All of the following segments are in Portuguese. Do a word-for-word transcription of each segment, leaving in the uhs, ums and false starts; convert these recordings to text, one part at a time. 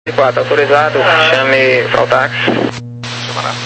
quatro, autorizado, chame para o táxi. Chama lá.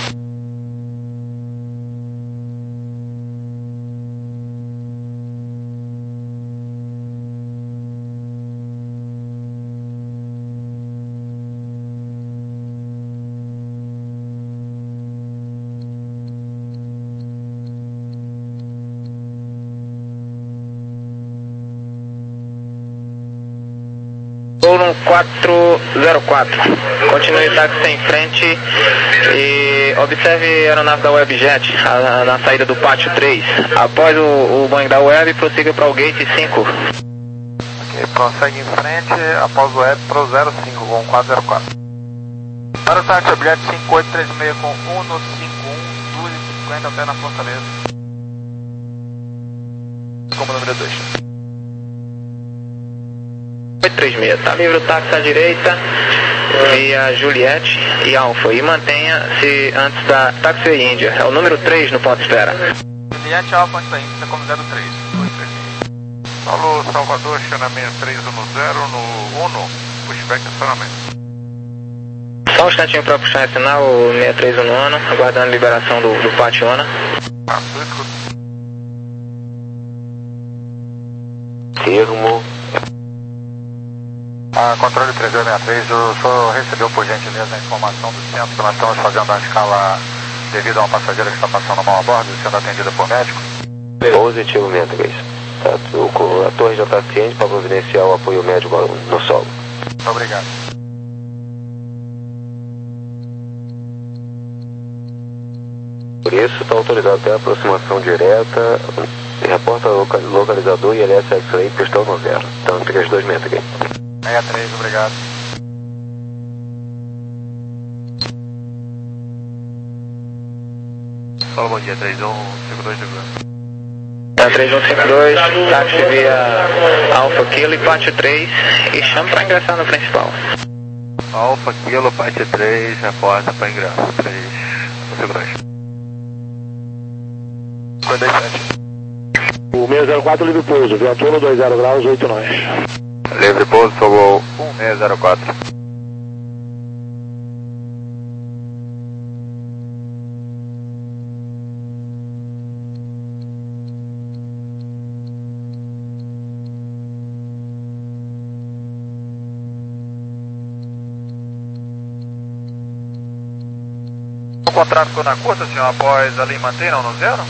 Forum quatro zero quatro, continue táxi em frente e observe a aeronave da Webjet a, na saída do pátio três. Após o, o banho da Web, prossiga para o gate cinco. Ok, prossegue em frente após o Web para o zero cinco com quatro zero quatro. Para o táxi Webjet cinco oito três seis com um no cinco um, duas e cinquenta até na Fortaleza. Como número dois. oito três seis, tá livre o táxi à direita via Juliette e Alfa e mantenha-se antes da táxi Índia, é o número três no ponto de espera. Juliette Alfa antes da Índia como zero três. Paulo Salvador, estacionamento três um zero no Uno, pushback estacionamento. Só um instantinho para puxar esse sinal, o seis três um no ano, aguardando a liberação do, do Pationa. Ah, tô escutando. Termo. Ah, controle três dois seis três, o senhor recebeu por gentileza a informação do centro que nós estamos fazendo a escala devido a uma passageira que está passando mal a bordo e sendo atendida por médico? Positivo, seis três. A torre já está ciente para providenciar o apoio médico no solo. Muito obrigado. Por isso, está autorizado até a aproximação direta. Reporta localizador e L S X-Ray, pistão no zero. Então, três dois seis três. seis três, obrigado. Fala, bom dia, três um cinco dois de É, três um cinco dois, táxi via Alfa Kilo e Pátio três e chama para ingressar no principal. Alfa Kilo, Pátio três, reporta para ingresso, três um cinco dois. cinquenta e sete. O seis zero quatro livre pouso, viatura no dois zero graus, oito nós. Livre pouso, Fogol um seis zero quatro. O contrato ficou na curta, senhor, após ali manter não no zero?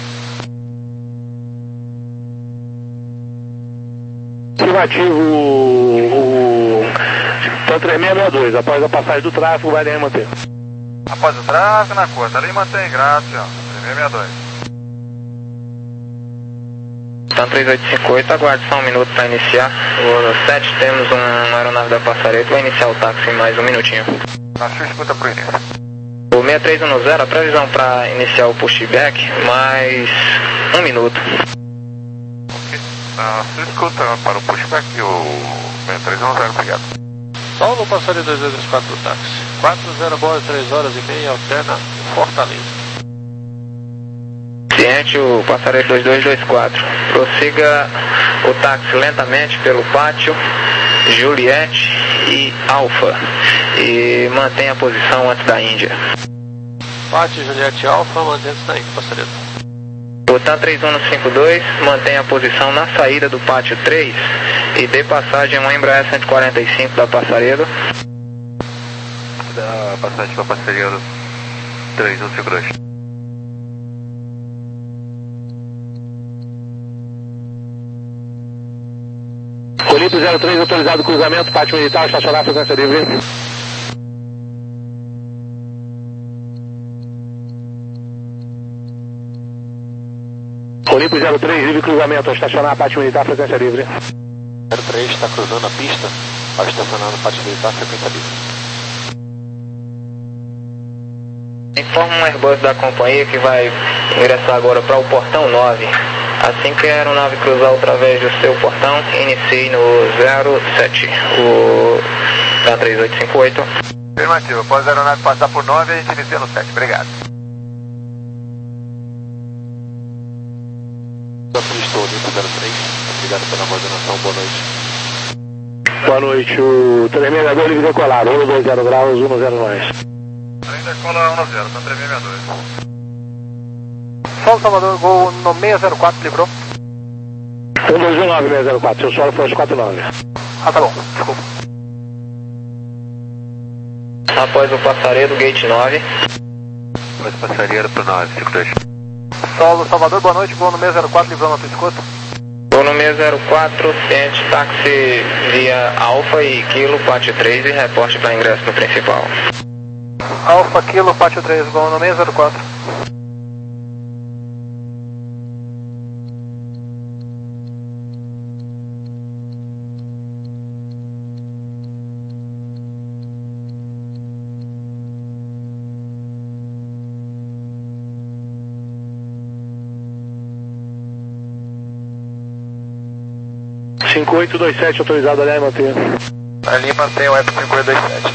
Afirmativo, o, o então, três seis seis dois, após a passagem do tráfego, vai daí manter. Após o tráfego na curta, ali mantém, graças, senhor, três seis seis dois. Então, três oito cinco oito, aguarde só um minuto para iniciar. No sete temos uma aeronave da Passareta, vai iniciar o táxi em mais um minutinho. Na sua escuta pro início. O seis três um zero, a previsão para iniciar o pushback, mais um minuto. Ok. Na sua escuta para o pushback, o seis três um zero, obrigado. Paulo, passaria dois dois três quatro do táxi. quatro zero bola, três horas e meia, alterna Fortaleza. Ciente, o passareiro dois dois dois quatro. Prossiga o táxi lentamente pelo pátio, Juliette e Alfa. E mantenha a posição antes da Índia. Pátio, Juliette Alfa, mantendo-se na Índia, passareiro. Botan três um no cinco dois, mantenha a posição na saída do pátio três e dê passagem a uma Embraer cento e quarenta e cinco da Passaredo. Da passagem para Passaredo três um cinco dois. Colípio zero três, autorizado cruzamento, pátio militar, estacionar, frequência livre. Colípio zero três, livre cruzamento, estacionar, pátio militar, frequência livre. zero três está cruzando a pista, vai estacionar no pátio militar, frequência livre. Informa um Airbus da companhia que vai ingressar agora para o portão nove. Assim que a aeronave cruzar através do seu portão, inicie no zero sete, o da três oito cinco oito. Afirmativo, após a aeronave passar por nove, a gente inicia no sete, obrigado. Estou zero três, obrigado pela coordenação, boa noite. Boa noite, o três seis seis dois livre decolar, um dois zero graus, um zero nós. Trem decola um zero, tá três seis seis dois. Sol Salvador, gol no seis zero quatro, livrou. um dois um nove seis zero quatro, seu solo foi quatro nove. Ah, tá bom, desculpa. Após o passaredo, gate nove. Após o passaredo pro nove, cinco dois. Sol Salvador, boa noite, gol no seis zero quatro, livrou na tua escuta. Gol no seis zero quatro, ciente táxi via Alfa e Kilo, pátio três e reporte para ingresso no principal. Alfa, Kilo, pátio três, gol no seis zero quatro. cinco oito dois sete autorizado ali, manter. Ali mantém o E P cinco oito dois sete.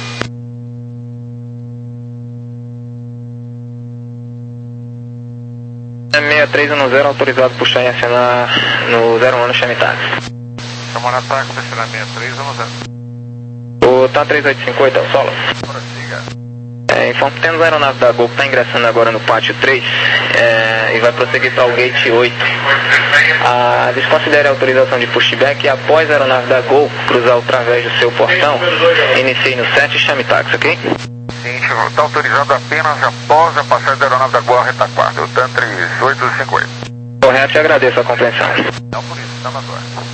seis três um zero autorizado puxar e acionar no zero um no Chame Táxi. Chamou na táxi, acionar seis três um zero. O T A três oito cinco oito é o solo. Prossiga. É, informo que temos a aeronave da Gol que está ingressando agora no pátio três é, e vai prosseguir para o gate oito. Ah, desconsidere a autorização de pushback e após a aeronave da Gol cruzar através do seu portão, inicie no sete e chame táxi, ok? Sim, está autorizado apenas após a passagem da aeronave da Gol à retaguarda, o T A M três oito cinco oito. Correto, te agradeço a compreensão. Não por isso, está na torre.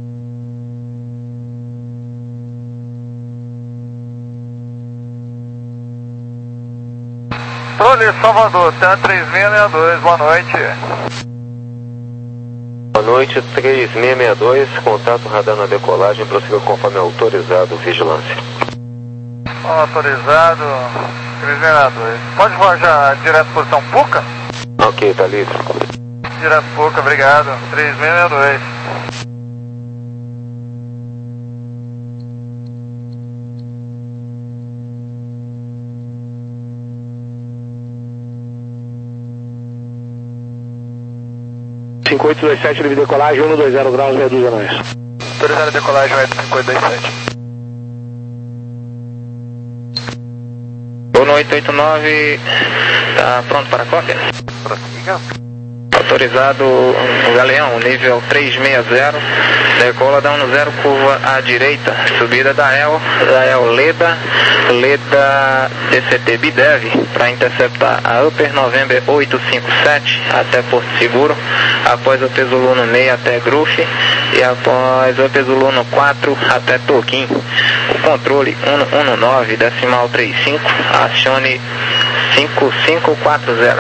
Trolli, Salvador, T A três seis seis dois, boa noite. Boa noite, três seis seis dois, contato radar na decolagem, prossiga conforme autorizado, vigilância. Autorizado, três seis seis dois. Pode voar já direto por São Puca? Ok, tá livre. Direto Puca, obrigado, três seis seis dois. cinco oito dois sete, livre decolagem, um dois zero graus, meia dúzia nós. Autorizado a decolagem, E P cinco oito dois sete. Gol no oito oito nove, tá pronto para a cópia? Prossiga. Autorizado o Galeão, nível três seis zero, decola da um zero, curva à direita, subida da E L, da E L Leda, Leda D C T Bidev, para interceptar a Upper November oito cinco sete até Porto Seguro, após o Pesuluno seis até Grufe e após o Pesuluno quatro até Toquim. O controle um um nove, decimal trinta e cinco, acione cinco cinco quatro zero.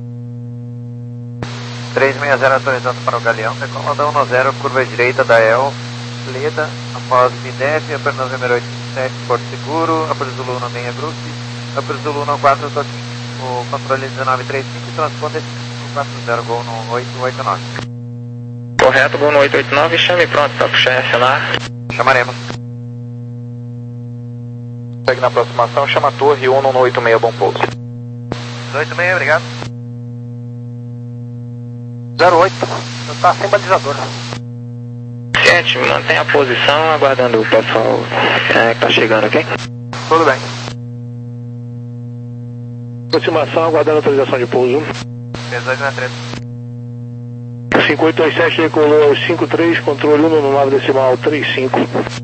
três seis zero autorizado para o Galeão, decola da um zero, curva à direita da E L, Leda, após Bidev, Upper November oito cinco sete, Porto Seguro, Upper Zulu seis Grufe, Upper Zulu quatro Toquim. O controle dezenove trinta e cinco, transponder cinco quatro zero, gol no oito oito nove. Correto, gol no oito oito nove, chame pronto para puxar e acionar. Chamaremos. Segue na aproximação, chama a torre um no oito seis, bom pouso. oito seis, obrigado. zero oito, está sem balizador. Ciente, mantenha a posição, aguardando o pessoal é, que está chegando, ok? Tudo bem. Aproximação, aguardando autorização de pouso. dezoito na treta. cinco oito dois sete, decolou aos cinco três, controle um no nove decimal trinta e cinco.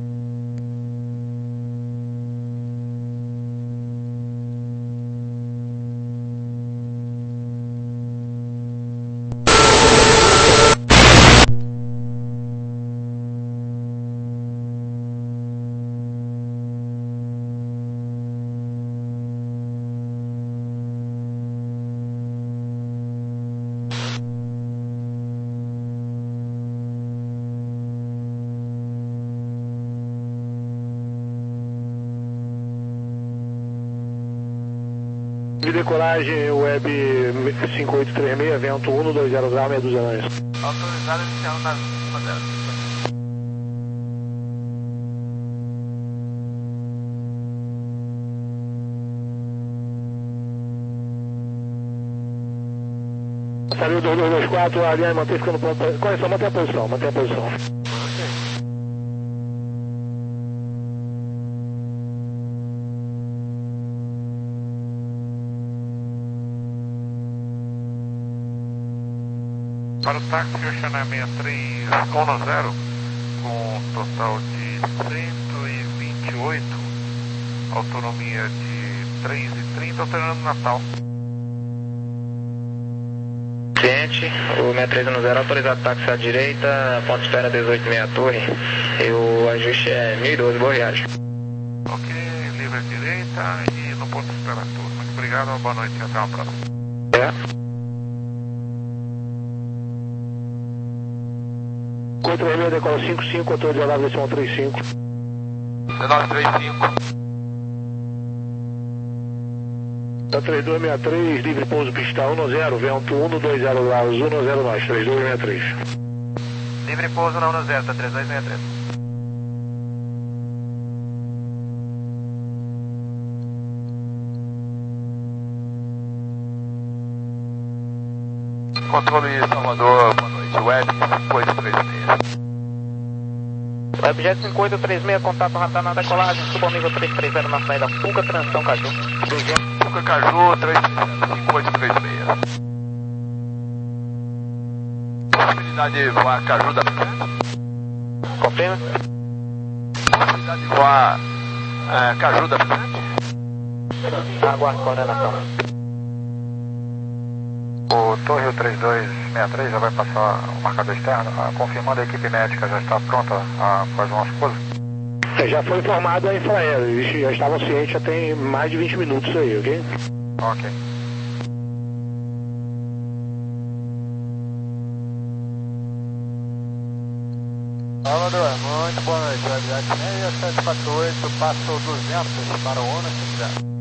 De decolagem, web cinco oito três seis, vento um dois zero graus, meia dúzia nós. Autorizado inicial na cima dela. Saiu dois dois dois quatro, aliás, mantém ficando pronto. Correção, mantém a posição, mantém a posição. Para o táxi Oceana sessenta e três dez, com total de cento e vinte e oito, autonomia de três e trinta, alternando Natal. Ciente, o sessenta e três dez autorizado táxi à direita, ponto de espera dezoito meia torre, e o ajuste é mil e doze, boa viagem. Ok, livre à direita e no ponto de espera torre. Muito obrigado, uma boa noite e até uma próxima. É. quatro três seis, decola cinco cinco, controle de alarme decimal trinta e cinco. dezenove trinta e cinco. Tá três dois seis três, livre pouso pista um zero, vento um dois zero graus, um zero nós, três dois seis três. Livre pouso na um zero, tá três dois seis três. Controle Salvador, boa noite. Web cinco oito três seis. Webjet cinco oito três seis, contato radar na decolagem, suba ao nível trezentos e trinta na saída, Fuga, transição Caju. Fuga Caju, três cinco oito três seis. Possibilidade de voar Caju da frente? Confirma? Possibilidade de voar uh, Caju da frente? Aguarde coordenação. O Torre três dois seis três já vai passar o marcador externo, ah, confirmando a equipe médica já está pronta a fazer uma esposa? É, já foi informado a Infraero, eles já estavam cientes já tem mais de vinte minutos aí, ok? Ok. Salvador, muito boa noite. Webjet seis sete quatro oito, passo duzentos para o ONU, se quiser.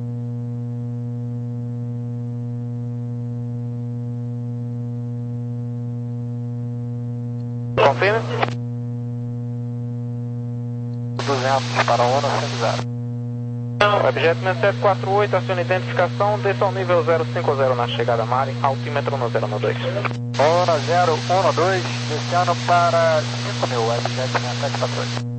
Confirma? duzentos para o ONU, se quiser. Webjet seis sete quatro oito, aciona identificação, desça ao nível zero cinco zero na chegada Mari, altímetro no zero um dois. ONU zero um dois, descendo para cinco mil, Webjet seis sete quatro oito.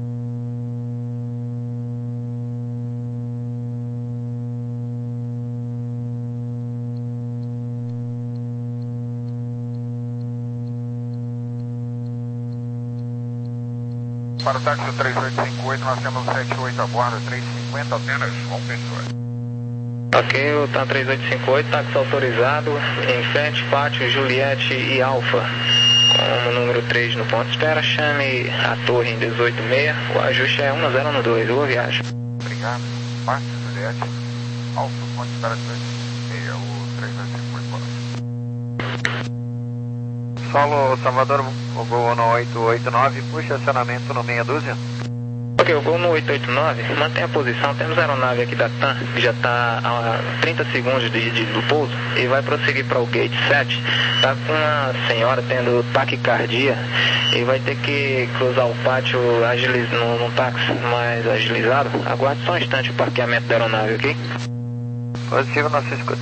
Para o táxi três oito cinco oito, nós temos sete oito a bordo, três cinquenta, apenas uma pessoa. Ok, o TAM três oito cinco oito, táxi autorizado em frente, pátio, Juliette e Alfa. Como número três no ponto de espera, chame a torre em dezoito seis, o ajuste é um zero um dois, boa viagem. Obrigado. Pátio, Juliette, Alfa, ponto de espera três seis, o três oito cinco oito, boa noite. Solo Salvador, o Gol no oito oito nove, puxa acionamento no meia dúzia. Ok, o Gol no oito oito nove, mantém a posição, temos a aeronave aqui da TAM, que já está a trinta segundos de, de, do pouso, e vai prosseguir para o gate sete, está com uma senhora tendo taquicardia, e vai ter que cruzar o pátio agiliz, no, no táxi mais agilizado. Aguarde só um instante o parqueamento da aeronave, ok? Positivo, nossa escuta.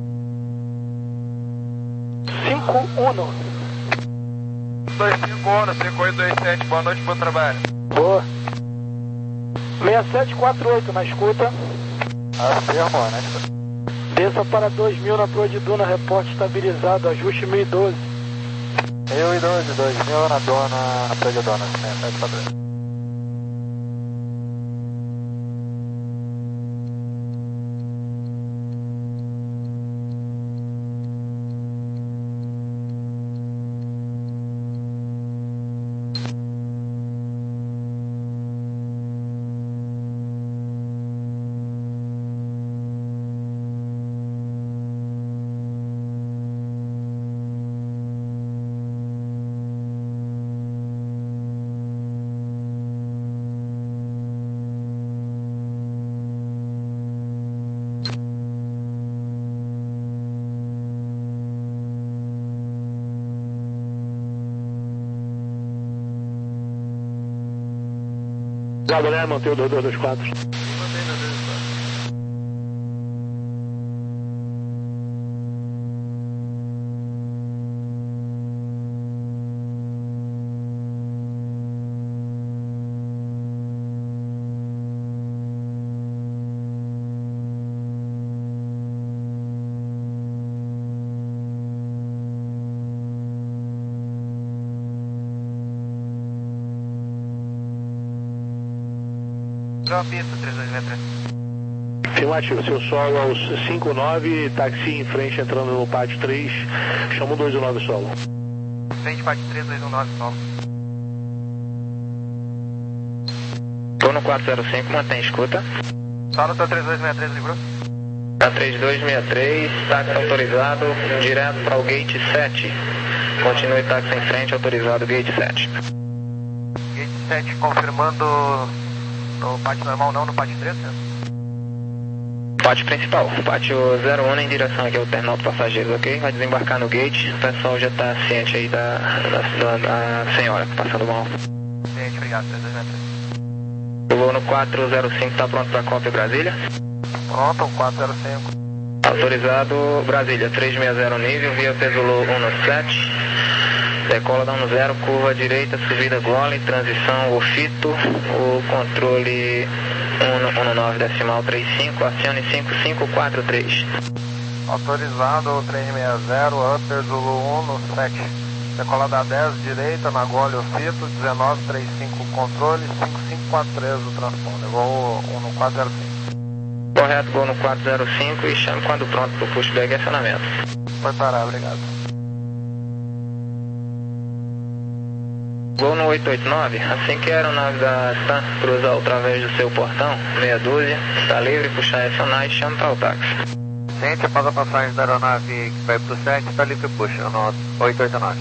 cinco um. dois cinco um, cinco oito dois sete, boa noite, bom trabalho. Boa. seis sete quatro oito na escuta. Afirmo, né? Desça para dois mil na Proa de Duna, reporte estabilizado, ajuste mil e doze. mil e doze, dois mil na dona, na Proa de Duna, seis sete quatro oito. Obrigado, né? Mantém o dois dois dois quatro. Drop pista, três dois seis três. Afirmativo, seu solo aos cinco nove, táxi em frente entrando no pátio três, chama o dois um nove solo. Frente, pátio três, dois um nove solo. Tô no quatro zero cinco, mantém escuta. Solo tá três dois seis três, livrou? Tá três dois seis três, táxi autorizado, direto para o gate sete. Continue táxi em frente, autorizado, gate sete. Gate sete, confirmando no pátio normal, não no pátio três, né? Pátio principal, pátio zero um em direção aqui ao terminal de passageiros, ok? Vai desembarcar no gate, o pessoal já está ciente aí da, da, da, da senhora passando mal. Ciente, obrigado, três dois seis três. O voo no quatro zero cinco está pronto para cópia Brasília? Pronto, quatro zero cinco. Autorizado Brasília, três seis zero nível, via Pesolô um no sete. Decola da um zero, curva direita, subida gole, transição ofito, o controle um nove decimal trinta e cinco, acione cinco cinco quatro três. Autorizado três seis zero, Upper Zulu um no sete. Decola da dez, direita, na gole ofito, dezenove trinta e cinco controle, cinco cinco quatro três o transponder. Voo um no quatro zero cinco. Correto, voo no quatro zero cinco e chame quando pronto para o pushback e acionamento. Pode parar, obrigado. Voo no oito oito nove, assim que a aeronave da Stan cruzar através do seu portão, meia dúzia, está livre, puxar e acionar e chame para o táxi. Gente, após a passagem da aeronave que vai para o sete, está livre, puxa, no oito oito nove.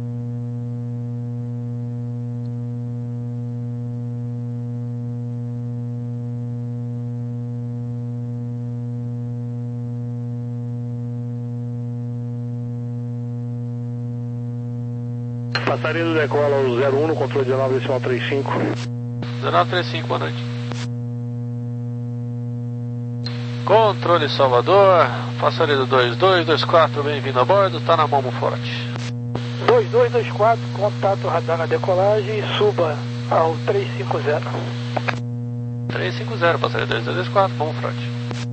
Passaria do decola ao zero um no controle dezenove decimal trinta e cinco. dezenove trinta e cinco, boa noite. Controle Salvador, passaria do dois dois dois quatro, bem-vindo a bordo, tá na mão forte. dois dois dois quatro, contato radar na decolagem, suba ao três cinco zero. três cinco zero, passaria dois dois dois quatro, mão forte.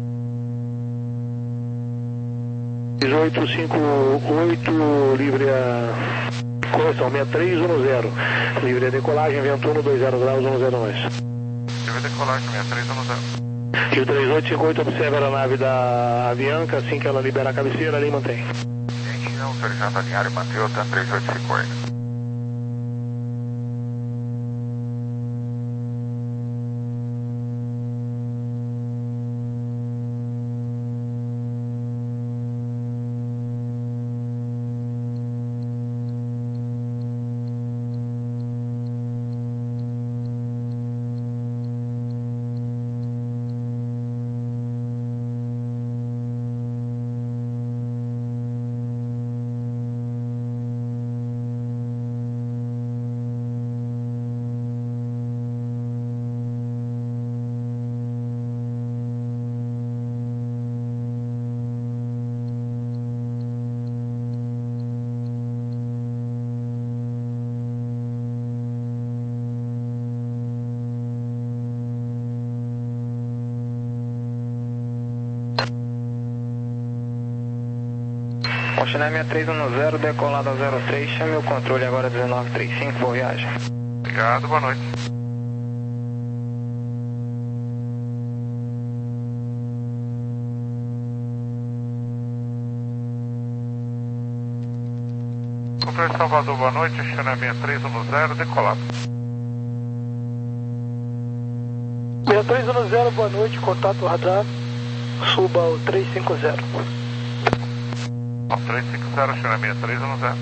oito cinco oito, livre a... correção, seis três um zero. Livre a decolagem, vento um, dois zero graus, um zero nós. Livre a decolagem, seis três um zero. E o três oito cinco oito observa a aeronave da Avianca, assim que ela libera a cabeceira, ali mantém. Gente, não, senhor já está alinhado e manteve o três oito cinco oito. China seis três um zero, decolado ao zero três, chame o controle agora dezenove trinta e cinco, boa viagem. Obrigado, boa noite. Controle Salvador, boa noite, China seis três um zero, decolado. seis três um zero, boa noite, contato radar, suba ao três cinco zero. três cinco zero, China seis três um zero.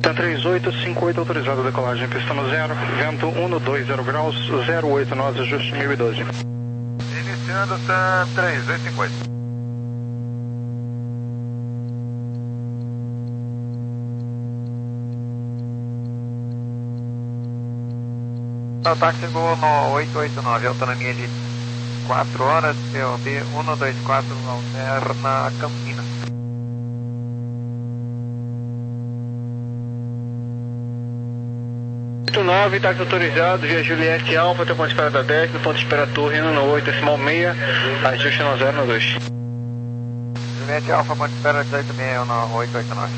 três oito cinco oito autorizado a decolagem, pista no zero, vento um dois zero graus, zero oito nós, ajuste mil e doze. Iniciando TAM três oito cinco oito. O táxi chegou no oito oito nove, autonomia de quatro horas, P O B um dois quatro, alterna Campinas. oito nove, táxi autorizado, via Juliette Alfa, até ponto de espera da dez, no ponto de espera Torre, no oito, decimal seis, ajuste no zero no dois. Juliette Alfa, ponto de espera dezoito seis no oito oito nove.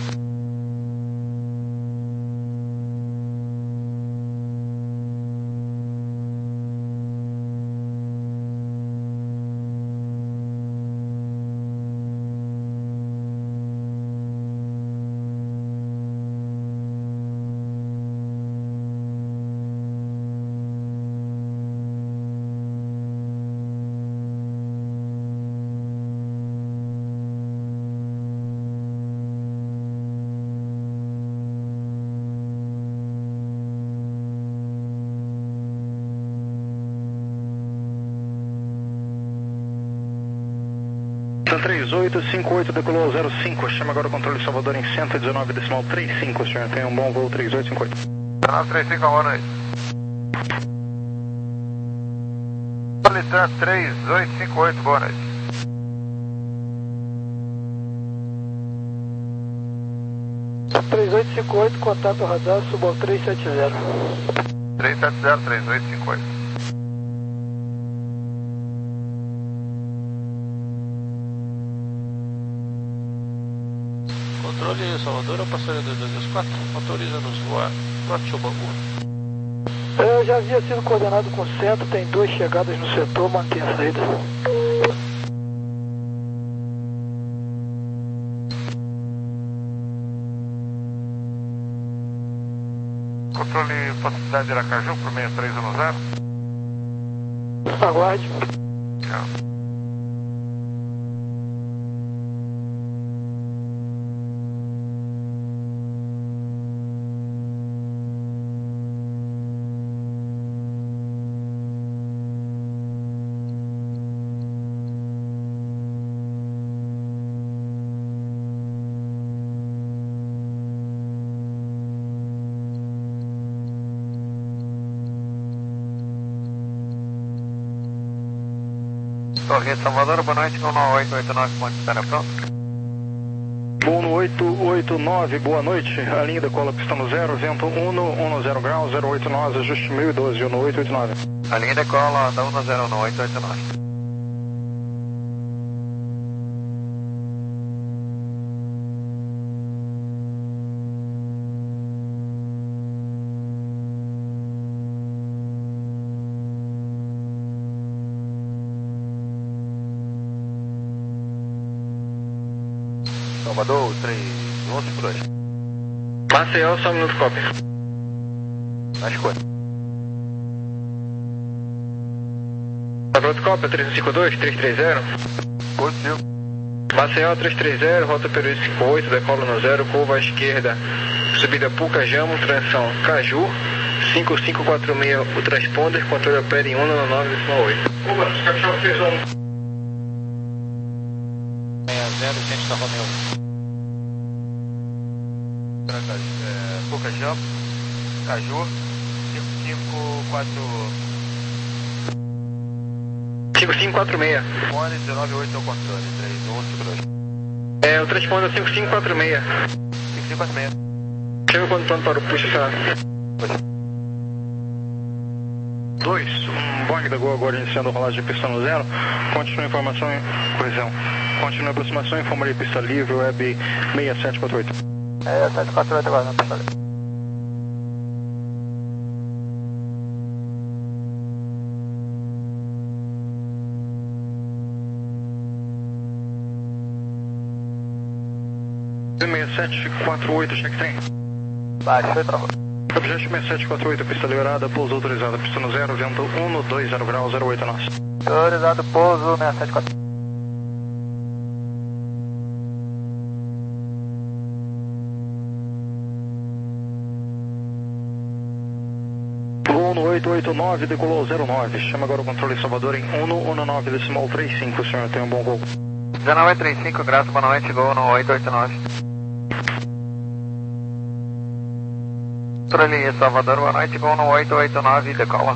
três oito cinco oito decolou zero cinco, chama agora o controle de Salvador em cento e dezenove decimal trinta e cinco, senhor. Tenha um bom voo três oito cinco oito. nove três cinco, boa noite. Politan três oito cinco oito, boa noite. três oito cinco oito, contato radar, suba ao três sete zero. três sete zero, três oito cinco oito. Controle Salvador, a passageiro dois dois dois quatro, autoriza-nos voar Norte Bangu. Eu já havia sido coordenado com o centro, tem duas chegadas no setor, mantém a saída. Controle possibilidade de Aracaju por seis três um zero. Aguarde. Tchau. Torre Salvador, boa noite, no oito oito nove, ponto de espera pronto. Voo no oito oito nove, boa noite, a linha decola pista no zero, vento um zero graus, zero oito nós, ajuste mil e doze, no oito oito nove. A linha decola da um zero no oito oito nove. Salvador, três onze por dois. Maceió, só um minuto, cópia. Na escolha. Salvador, cópia, três cinco dois, três três zero. Positivo. Maceió, três três zero, rota Peru cinco oito, decola no zero, curva à esquerda, subida Pucajamo, transição Caju, cinco cinco quatro seis, o transponder, controle opera em um nove oito. Opa, os cachorros fez um. seis zero, gente da Romeu. Pucajamo, Caju, cinco cinco quatro. cinco cinco quatro seis. Fone dezenove oito é o controle, três onze por dois. É, o transponder cinco cinco quatro seis. cinco cinco quatro seis. Chega quando pronto para o push, tá? dois, um Boeing da Gol agora iniciando a rolagem de pista no zero, continua a informação em coesão. Continua a aproximação, informarei pista livre, web seis sete quatro oito. É, sete quatro oito agora, não pista livre. seis sete quatro oito, check trem. Baixo, foi travou. Objeto seis sete quatro oito, pista liberada, pouso autorizado, pista no zero, vento um dois zero graus, zero oito nós. Autorizado, pouso seis sete quatro oito. oito nove, decolou zero nove. Chama agora o controle Salvador em um um nove decimal trinta e cinco, senhor. Tenha um bom voo. dezenove trinta e cinco, graças, boa noite, Gol no oito oito nove. Controle Salvador, boa noite, Gol no oito oito nove, decola.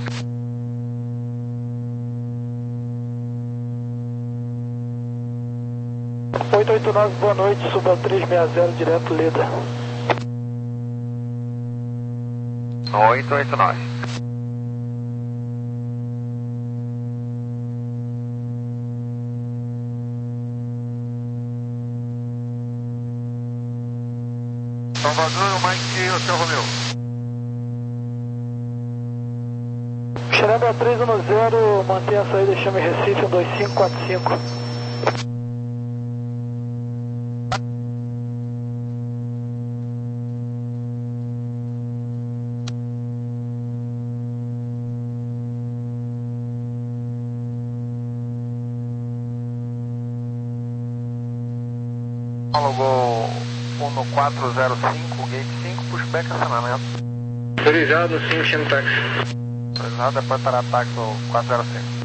oito oito nove, boa noite, suba trezentos e sessenta, direto Leda. oito oito nove. Salvador, Mike, o seu Romeu. Xereba três um zero, mantém a saída, chame Recife um dois cinco quatro cinco. Alugou um quatro zero cinco, gate cinco, pushback acionamento. Autorizado, sim, chama táxi. Autorizado, depois para ataque no quatro zero cinco.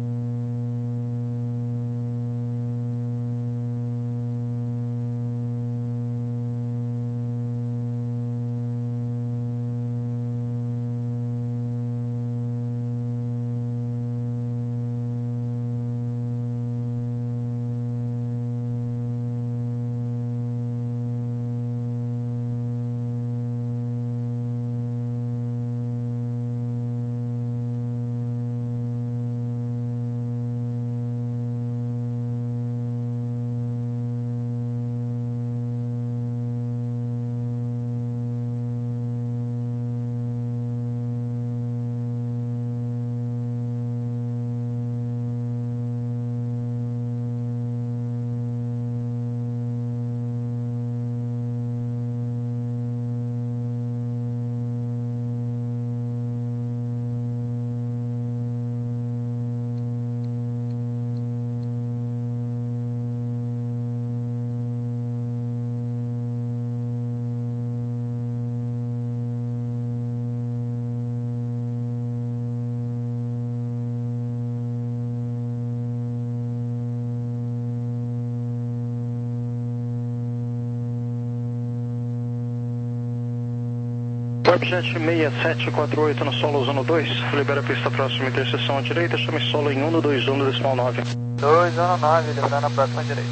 Webjet seis sete quatro oito no solo zona dois, libera a pista próxima interseção à direita, chame solo em um dois um decimal nove. dois um nove, liberando a próxima direita.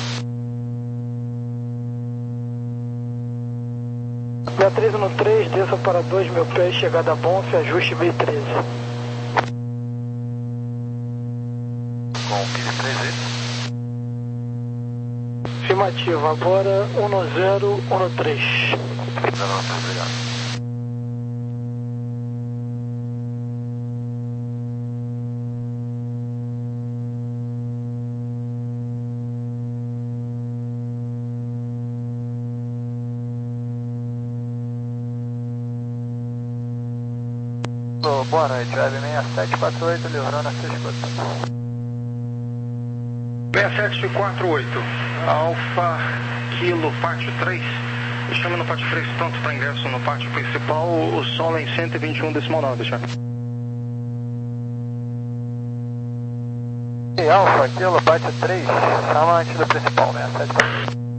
Via três um três, desça para dois mil pés, chegada a Bonf, ajuste B treze. Com Pires três vezes. Afirmativo, agora um zero um três. dezenove, obrigado. Boa noite, Web seis sete quatro oito, livrando a sua escuta. seis sete quatro oito, Alfa Kilo Pátio três. Chama no Pátio três, pronto para ingresso no pátio principal, o solo em cento e vinte e um decimal nove, já. E Alfa Kilo Pátio três, chama antes do principal, seis sete quatro oito.